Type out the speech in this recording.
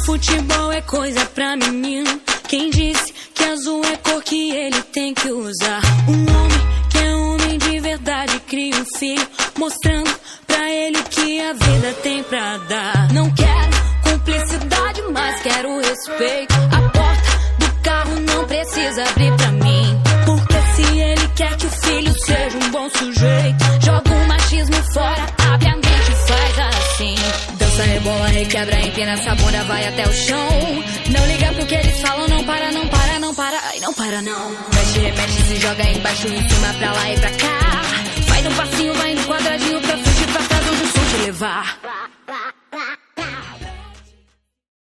Futebol é coisa pra menino. Quem disse que azul é cor que ele tem que usar? Um homem que é homem de verdade cria um filho, mostrando pra ele que a vida tem pra dar. Não quero cumplicidade, mas quero respeito. A porta do carro não precisa abrir pra mim, porque se ele quer que o filho seja um bom sujeito, joga o machismo fora, abre a mente e faz assim. Dança, rebola, requebra, empina essa bunda, vai até o chão. Não liga pro que eles falam, não para, não para, não para, ai não para não. Mexe, remexe, se joga embaixo, em cima, pra lá e pra cá. Vai no passinho, vai no quadradinho, pra frente e pra trás, onde o som te levar.